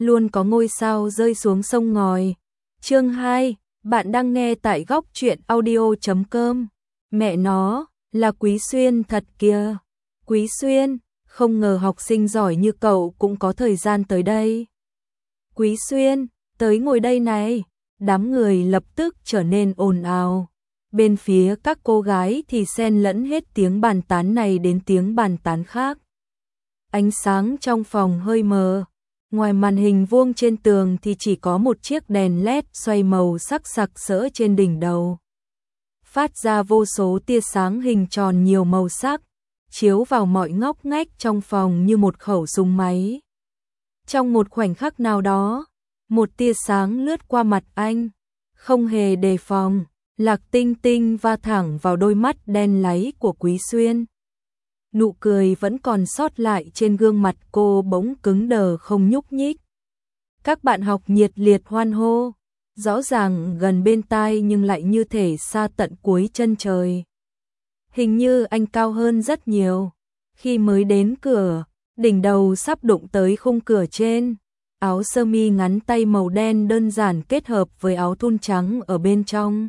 luôn có ngôi sao rơi xuống sông ngòi. Chương 2, bạn đang nghe tại góc truyện audio.com. Mẹ nó, là Quý Xuyên thật kìa. Quý Xuyên, không ngờ học sinh giỏi như cậu cũng có thời gian tới đây. Quý Xuyên, tới ngồi đây này. Đám người lập tức trở nên ồn ào. Bên phía các cô gái thì xen lẫn hết tiếng bàn tán này đến tiếng bàn tán khác. Ánh sáng trong phòng hơi mờ. Ngoài màn hình vuông trên tường thì chỉ có một chiếc đèn LED xoay màu sắc sặc sỡ trên đỉnh đầu. Phát ra vô số tia sáng hình tròn nhiều màu sắc, chiếu vào mọi ngóc ngách trong phòng như một khẩu súng máy. Trong một khoảnh khắc nào đó, một tia sáng lướt qua mặt anh, không hề đề phòng, Lạc Tinh Tinh va thẳng vào đôi mắt đen láy của Quý Xuyên. Nụ cười vẫn còn sót lại trên gương mặt cô bỗng cứng đờ không nhúc nhích. Các bạn học nhiệt liệt hoan hô, rõ ràng gần bên tai nhưng lại như thể xa tận cuối chân trời. Hình như anh cao hơn rất nhiều. Khi mới đến cửa, đỉnh đầu sắp đụng tới khung cửa trên. Áo sơ mi ngắn tay màu đen đơn giản kết hợp với áo thun trắng ở bên trong.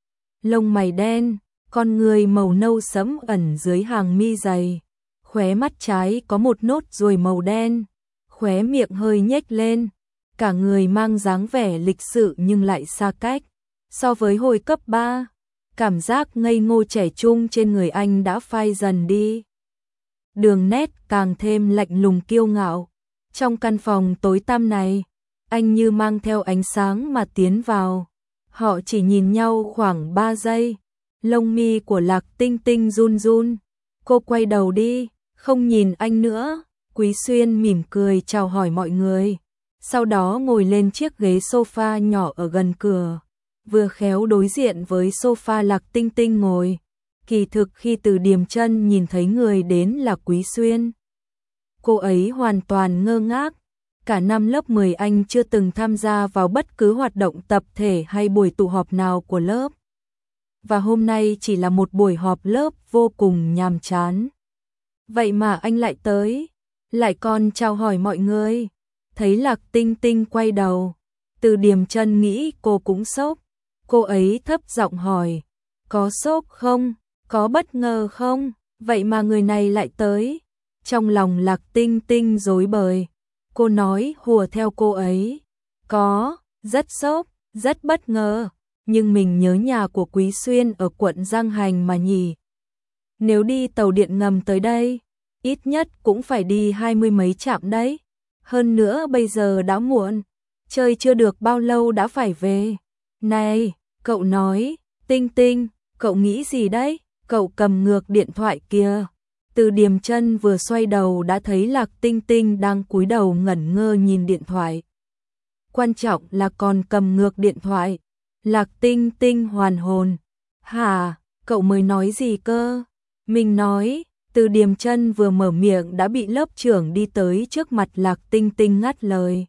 Lông mày đen, con người màu nâu sẫm ẩn dưới hàng mi dày. Khóe mắt trái có một nốt ruồi màu đen, khóe miệng hơi nhếch lên. Cả người mang dáng vẻ lịch sự nhưng lại xa cách. So với hồi cấp 3, cảm giác ngây ngô trẻ trung trên người anh đã phai dần đi. Đường nét càng thêm lạnh lùng kiêu ngạo. Trong căn phòng tối tăm này, anh như mang theo ánh sáng mà tiến vào. Họ chỉ nhìn nhau khoảng 3 giây. Lông mi của Lạc Tinh Tinh run run. Cô quay đầu đi, không nhìn anh nữa. Quý Xuyên mỉm cười chào hỏi mọi người. Sau đó ngồi lên chiếc ghế sofa nhỏ ở gần cửa. Vừa khéo đối diện với sofa Lạc Tinh Tinh ngồi. Kỳ thực khi Từ Điềm Chân nhìn thấy người đến là Quý Xuyên, cô ấy hoàn toàn ngơ ngác. Cả năm lớp 10 anh chưa từng tham gia vào bất cứ hoạt động tập thể hay buổi tụ họp nào của lớp. Và hôm nay chỉ là một buổi họp lớp vô cùng nhàm chán. Vậy mà anh lại tới, lại còn chào hỏi mọi người. Thấy Lạc Tinh Tinh quay đầu, Từ Điềm Chân nghĩ cô cũng sốc. Cô ấy thấp giọng hỏi, có sốc không? Có bất ngờ không? Vậy mà người này lại tới. Trong lòng Lạc Tinh Tinh rối bời. Cô nói hùa theo cô ấy. Có, rất sốc, rất bất ngờ. Nhưng mình nhớ nhà của Quý Xuyên ở quận Giang Hành mà nhỉ. Nếu đi tàu điện ngầm tới đây, ít nhất cũng phải đi 20 mấy trạm đấy. Hơn nữa bây giờ đã muộn, chơi chưa được bao lâu đã phải về. Này, cậu nói, Tinh Tinh, cậu nghĩ gì đấy? Cậu cầm ngược điện thoại kìa. Từ Điềm Chân vừa xoay đầu đã thấy Lạc Tinh Tinh đang cúi đầu ngẩn ngơ nhìn điện thoại. Quan trọng là còn cầm ngược điện thoại. Lạc Tinh Tinh hoàn hồn. Hả, cậu mới nói gì cơ? Mình nói. Từ Điềm Chân vừa mở miệng đã bị lớp trưởng đi tới trước mặt Lạc Tinh Tinh ngắt lời.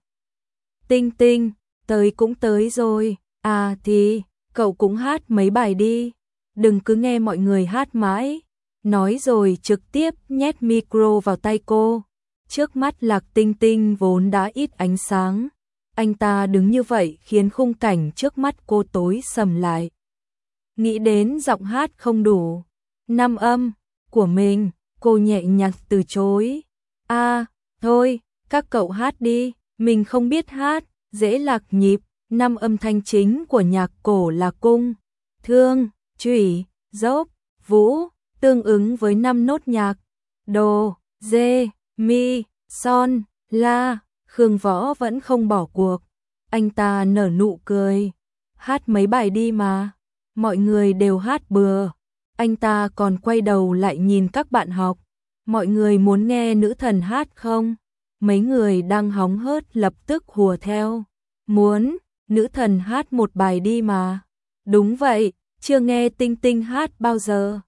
Tinh Tinh, tới cũng tới rồi. À thì, cậu cũng hát mấy bài đi. Đừng cứ nghe mọi người hát mãi. Nói rồi trực tiếp nhét micro vào tay cô. Trước mắt Lạc Tinh Tinh vốn đã ít ánh sáng. Anh ta đứng như vậy khiến khung cảnh trước mắt cô tối sầm lại. Nghĩ đến giọng hát không đủ năm âm của mình, cô nhẹ nhàng từ chối. À, thôi, các cậu hát đi, mình không biết hát, dễ lạc nhịp. Năm âm thanh chính của nhạc cổ là cung, thương, trủy, dốc, vũ, tương ứng với 5 nốt nhạc: đô, dê, mi, son, la. Khương Võ vẫn không bỏ cuộc. Anh ta nở nụ cười. Hát mấy bài đi mà. Mọi người đều hát bừa. Anh ta còn quay đầu lại nhìn các bạn học. Mọi người muốn nghe nữ thần hát không? Mấy người đang hóng hớt lập tức hùa theo. Muốn, nữ thần hát một bài đi mà. Đúng vậy, chưa nghe Tinh Tinh hát bao giờ.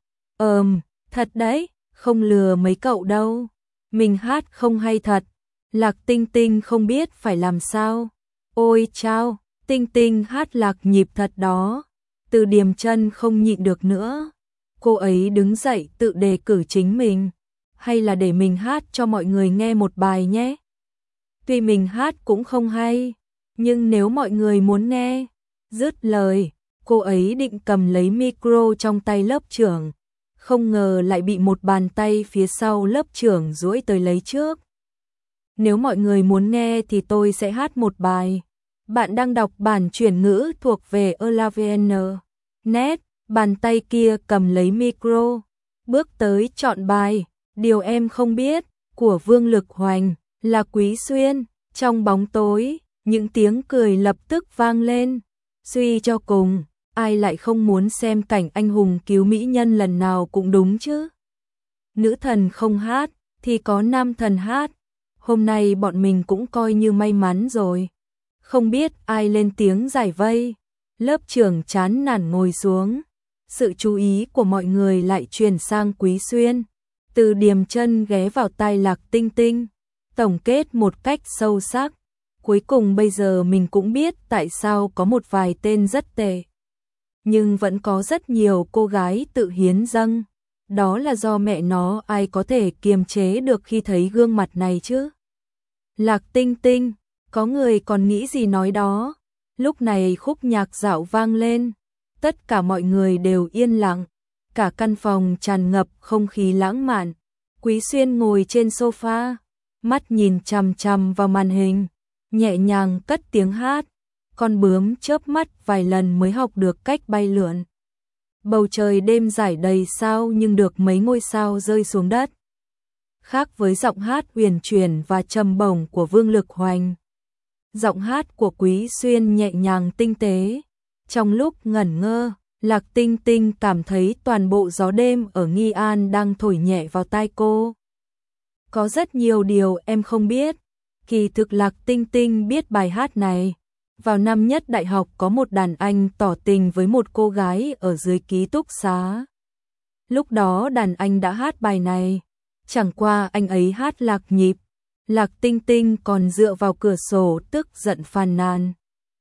Thật đấy, không lừa mấy cậu đâu. Mình hát không hay thật. Lạc Tinh Tinh không biết phải làm sao. Ôi chao, Tinh Tinh hát lạc nhịp thật đó. Từ Điềm Chân không nhịn được nữa. Cô ấy đứng dậy tự đề cử chính mình. Hay là để mình hát cho mọi người nghe một bài nhé. Tuy mình hát cũng không hay, nhưng nếu mọi người muốn nghe. Dứt lời, cô ấy định cầm lấy micro trong tay lớp trưởng, không ngờ lại bị một bàn tay phía sau lớp trưởng duỗi tới lấy trước. Nếu mọi người muốn nghe thì tôi sẽ hát một bài. Bạn đang đọc bản chuyển ngữ thuộc về Elavn. Net, bàn tay kia cầm lấy micro, bước tới chọn bài. Điều em không biết, của Vương Lực Hoành, là Quý Xuyên. Trong bóng tối, những tiếng cười lập tức vang lên. Suy cho cùng, ai lại không muốn xem cảnh anh hùng cứu mỹ nhân lần nào cũng đúng chứ. Nữ thần không hát, thì có nam thần hát. Hôm nay bọn mình cũng coi như may mắn rồi. Không biết ai lên tiếng giải vây. Lớp trưởng chán nản ngồi xuống. Sự chú ý của mọi người lại chuyển sang Quý Xuyên. Từ Điềm Chân ghé vào tai Lạc Tinh Tinh, tổng kết một cách sâu sắc. Cuối cùng bây giờ mình cũng biết tại sao có một vài tên rất tệ, nhưng vẫn có rất nhiều cô gái tự hiến dâng. Đó là do mẹ nó ai có thể kiềm chế được khi thấy gương mặt này chứ. Lạc Tinh Tinh, có người còn nghĩ gì nói đó. Lúc này khúc nhạc dạo vang lên, tất cả mọi người đều yên lặng, cả căn phòng tràn ngập không khí lãng mạn. Quý Xuyên ngồi trên sofa, mắt nhìn chằm chằm vào màn hình, nhẹ nhàng cất tiếng hát. Con bướm chớp mắt vài lần mới học được cách bay lượn. Bầu trời đêm rải đầy sao nhưng được mấy ngôi sao rơi xuống đất. Khác với giọng hát uyển chuyển và trầm bổng của Vương Lực Hoành, giọng hát của Quý Xuyên nhẹ nhàng tinh tế. Trong lúc ngẩn ngơ, Lạc Tinh Tinh cảm thấy toàn bộ gió đêm ở Nghi An đang thổi nhẹ vào tai cô. Có rất nhiều điều em không biết. Kỳ thực Lạc Tinh Tinh biết bài hát này. Vào năm nhất đại học có một đàn anh tỏ tình với một cô gái ở dưới ký túc xá. Lúc đó đàn anh đã hát bài này, chẳng qua anh ấy hát lạc nhịp. Lạc Tinh Tinh còn dựa vào cửa sổ tức giận phàn nàn.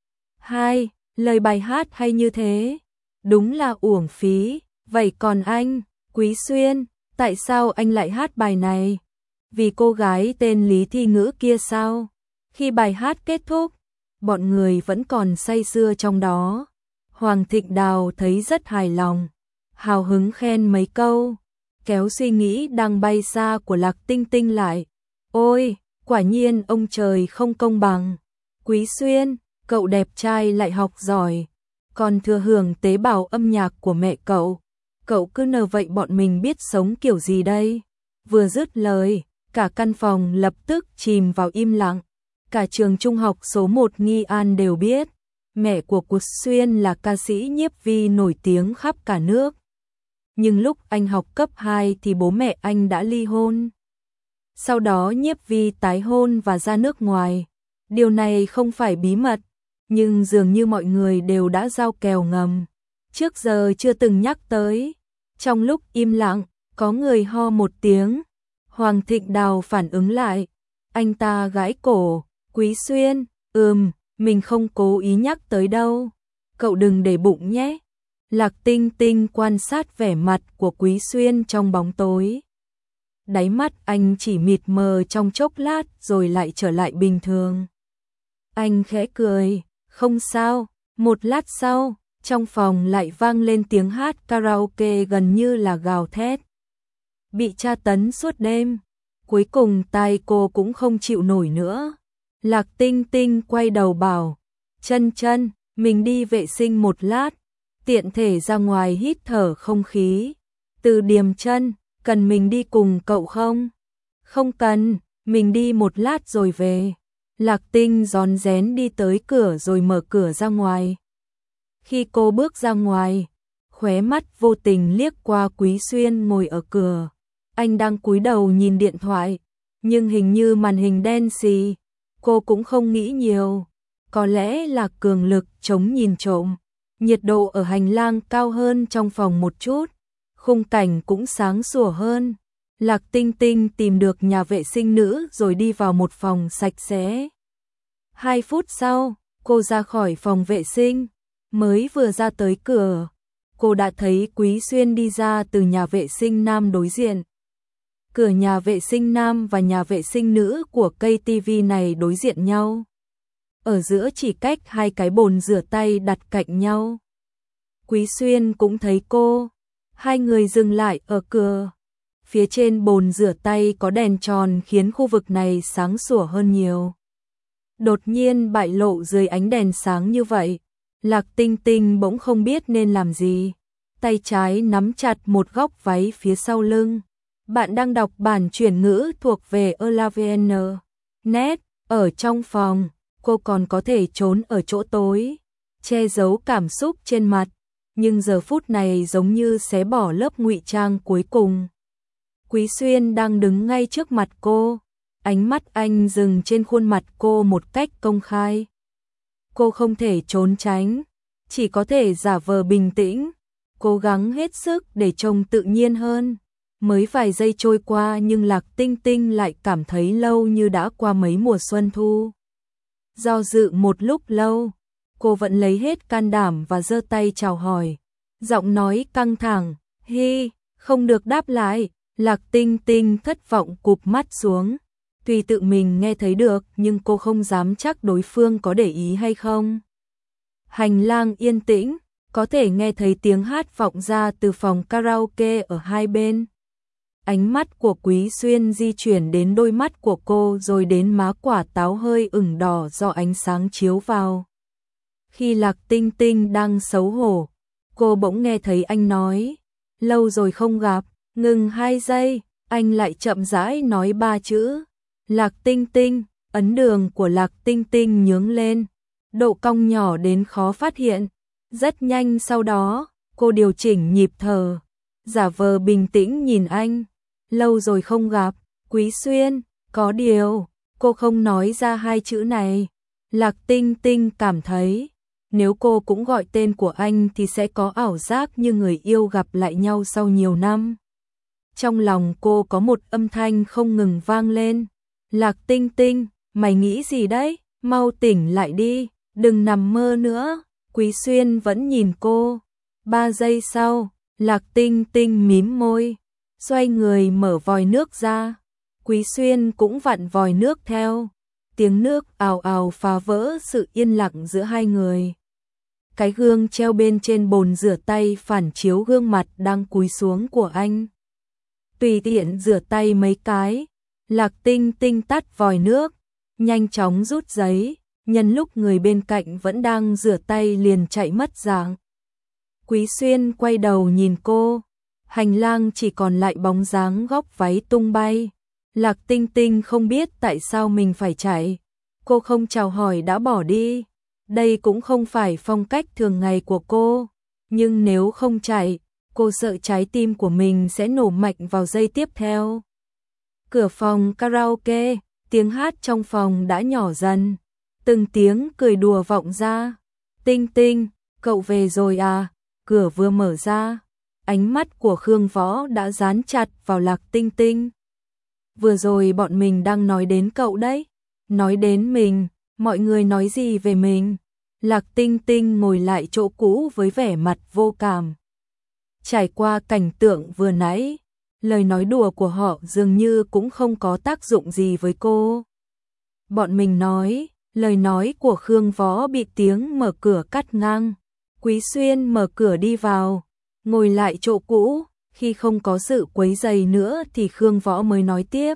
Hai, lời bài hát hay như thế, đúng là uổng phí. Vậy còn anh, Quý Xuyên, tại sao anh lại hát bài này? Vì cô gái tên Lý Thi Ngữ kia sao? Khi bài hát kết thúc, bọn người vẫn còn say sưa trong đó. Hoàng Thịnh Đào thấy rất hài lòng, hào hứng khen mấy câu, kéo suy nghĩ đang bay xa của Lạc Tinh Tinh lại. Ôi, quả nhiên ông trời không công bằng. Quý Xuyên, cậu đẹp trai lại học giỏi, còn thừa hưởng tế bào âm nhạc của mẹ cậu. Cậu cứ nờ vậy bọn mình biết sống kiểu gì đây? Vừa dứt lời, cả căn phòng lập tức chìm vào im lặng. Cả trường trung học số 1 Nghi An đều biết, mẹ của Quý Xuyên là ca sĩ Nhiếp Vi nổi tiếng khắp cả nước. Nhưng lúc anh học cấp 2 thì bố mẹ anh đã ly hôn. Sau đó Nhiếp Vi tái hôn và ra nước ngoài. Điều này không phải bí mật, nhưng dường như mọi người đều đã giao kèo ngầm. Trước giờ chưa từng nhắc tới. Trong lúc im lặng, có người ho một tiếng. Hoàng Thịnh Đào phản ứng lại. Anh ta gãi cổ. Quý Xuyên, mình không cố ý nhắc tới đâu. Cậu đừng để bụng nhé. Lạc Tinh Tinh quan sát vẻ mặt của Quý Xuyên trong bóng tối. Đáy mắt anh chỉ mịt mờ trong chốc lát rồi lại trở lại bình thường. Anh khẽ cười, không sao. Một lát sau, trong phòng lại vang lên tiếng hát karaoke gần như là gào thét. Bị tra tấn suốt đêm, cuối cùng tai cô cũng không chịu nổi nữa. Lạc Tinh Tinh quay đầu bảo, Chân Chân, mình đi vệ sinh một lát, tiện thể ra ngoài hít thở không khí. Từ Điềm Chân, cần mình đi cùng cậu không? Không cần, mình đi một lát rồi về. Lạc Tinh rón rén đi tới cửa rồi mở cửa ra ngoài. Khi cô bước ra ngoài, khóe mắt vô tình liếc qua Quý Xuyên ngồi ở cửa. Anh đang cúi đầu nhìn điện thoại, nhưng hình như màn hình đen xì. Cô cũng không nghĩ nhiều, có lẽ là cường lực chống nhìn trộm. Nhiệt độ ở hành lang cao hơn trong phòng một chút, khung cảnh cũng sáng sủa hơn. Lạc Tinh Tinh tìm được nhà vệ sinh nữ rồi đi vào một phòng sạch sẽ. 2 phút sau, cô ra khỏi phòng vệ sinh, mới vừa ra tới cửa, cô đã thấy Quý Xuyên đi ra từ nhà vệ sinh nam đối diện. Cửa nhà vệ sinh nam và nhà vệ sinh nữ của cây tivi này đối diện nhau. Ở giữa chỉ cách hai cái bồn rửa tay đặt cạnh nhau. Quý Xuyên cũng thấy cô. Hai người dừng lại ở cửa. Phía trên bồn rửa tay có đèn tròn khiến khu vực này sáng sủa hơn nhiều. Đột nhiên bại lộ dưới ánh đèn sáng như vậy. Lạc Tinh Tinh bỗng không biết nên làm gì. Tay trái nắm chặt một góc váy phía sau lưng. Bạn đang đọc bản chuyển ngữ thuộc về ELAVN. Net, ở trong phòng, cô còn có thể trốn ở chỗ tối, che giấu cảm xúc trên mặt, nhưng giờ phút này giống như xé bỏ lớp ngụy trang cuối cùng. Quý Xuyên đang đứng ngay trước mặt cô, ánh mắt anh dừng trên khuôn mặt cô một cách công khai. Cô không thể trốn tránh, chỉ có thể giả vờ bình tĩnh, cố gắng hết sức để trông tự nhiên hơn. Mới vài giây trôi qua nhưng Lạc Tinh Tinh lại cảm thấy lâu như đã qua mấy mùa xuân thu. Do dự một lúc lâu, cô vẫn lấy hết can đảm và giơ tay chào hỏi. Giọng nói căng thẳng, hi, không được đáp lại. Lạc Tinh Tinh thất vọng cụp mắt xuống. Tuy tự mình nghe thấy được nhưng cô không dám chắc đối phương có để ý hay không. Hành lang yên tĩnh, có thể nghe thấy tiếng hát vọng ra từ phòng karaoke ở hai bên. Ánh mắt của Quý Xuyên di chuyển đến đôi mắt của cô rồi đến má quả táo hơi ửng đỏ do ánh sáng chiếu vào. Khi Lạc Tinh Tinh đang xấu hổ, cô bỗng nghe thấy anh nói, lâu rồi không gặp, ngừng 2 giây, anh lại chậm rãi nói 3 chữ. Lạc Tinh Tinh, ấn đường của Lạc Tinh Tinh nhướng lên, độ cong nhỏ đến khó phát hiện. Rất nhanh sau đó, cô điều chỉnh nhịp thở, giả vờ bình tĩnh nhìn anh. Lâu rồi không gặp, Quý Xuyên, có điều, cô không nói ra 2 chữ này. Lạc Tinh Tinh cảm thấy, nếu cô cũng gọi tên của anh thì sẽ có ảo giác như người yêu gặp lại nhau sau nhiều năm. Trong lòng cô có một âm thanh không ngừng vang lên. Lạc Tinh Tinh, mày nghĩ gì đấy? Mau tỉnh lại đi, đừng nằm mơ nữa. Quý Xuyên vẫn nhìn cô. 3 giây sau, Lạc Tinh Tinh mím môi, xoay người mở vòi nước ra. Quý Xuyên cũng vặn vòi nước theo. Tiếng nước ào ào phá vỡ sự yên lặng giữa hai người. Cái gương treo bên trên bồn rửa tay phản chiếu gương mặt đang cúi xuống của anh. Tùy tiện rửa tay mấy cái, Lạc Tinh Tinh tắt vòi nước, nhanh chóng rút giấy, nhân lúc người bên cạnh vẫn đang rửa tay liền chạy mất dạng. Quý Xuyên quay đầu nhìn cô, hành lang chỉ còn lại bóng dáng góc váy tung bay. Lạc Tinh Tinh không biết tại sao mình phải chạy, cô không chào hỏi đã bỏ đi. Đây cũng không phải phong cách thường ngày của cô, nhưng nếu không chạy, cô sợ trái tim của mình sẽ nổ mạnh vào giây tiếp theo. Cửa phòng karaoke, tiếng hát trong phòng đã nhỏ dần, từng tiếng cười đùa vọng ra. Tinh Tinh, cậu về rồi à? Cửa vừa mở ra, ánh mắt của Khương Võ đã dán chặt vào Lạc Tinh Tinh. Vừa rồi bọn mình đang nói đến cậu đấy, nói đến mình, mọi người nói gì về mình? Lạc Tinh Tinh ngồi lại chỗ cũ với vẻ mặt vô cảm. Trải qua cảnh tượng vừa nãy, lời nói đùa của họ dường như cũng không có tác dụng gì với cô. Bọn mình nói, lời nói của Khương Võ bị tiếng mở cửa cắt ngang. Quý Xuyên mở cửa đi vào, ngồi lại chỗ cũ, khi không có sự quấy rầy nữa thì Khương Võ mới nói tiếp.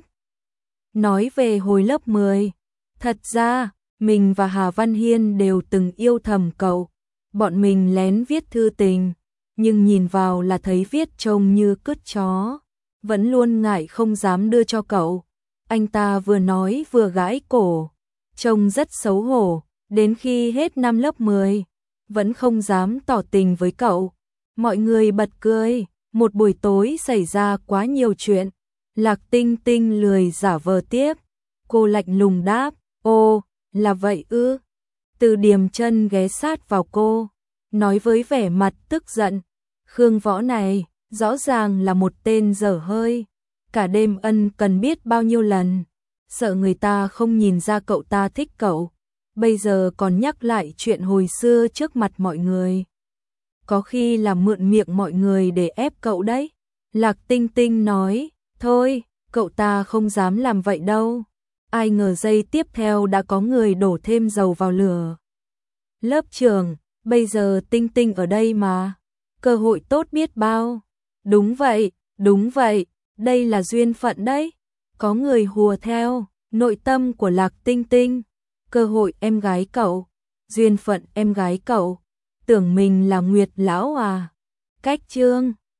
Nói về hồi lớp 10, thật ra, mình và Hà Văn Hiên đều từng yêu thầm cậu. Bọn mình lén viết thư tình, nhưng nhìn vào là thấy viết trông như cứt chó, vẫn luôn ngại không dám đưa cho cậu. Anh ta vừa nói vừa gãi cổ, trông rất xấu hổ, đến khi hết năm lớp 10, vẫn không dám tỏ tình với cậu. Mọi người bật cười, một buổi tối xảy ra quá nhiều chuyện. Lạc Tinh Tinh lười giả vờ tiếp, cô lạnh lùng đáp, ô, là vậy ư? Từ Điềm Chân ghé sát vào cô, nói với vẻ mặt tức giận, Khương Võ này, rõ ràng là một tên dở hơi, cả đêm ân cần biết bao nhiêu lần, sợ người ta không nhìn ra cậu ta thích cậu, bây giờ còn nhắc lại chuyện hồi xưa trước mặt mọi người. Có khi là mượn miệng mọi người để ép cậu đấy. Lạc Tinh Tinh nói, thôi, cậu ta không dám làm vậy đâu. Ai ngờ giây tiếp theo đã có người đổ thêm dầu vào lửa. Lớp trưởng, bây giờ Tinh Tinh ở đây mà. Cơ hội tốt biết bao. Đúng vậy, đây là duyên phận đấy. Có người hùa theo, nội tâm của Lạc Tinh Tinh. Cơ hội em gái cậu, duyên phận em gái cậu. Tưởng mình là Nguyệt lão à. Cách chương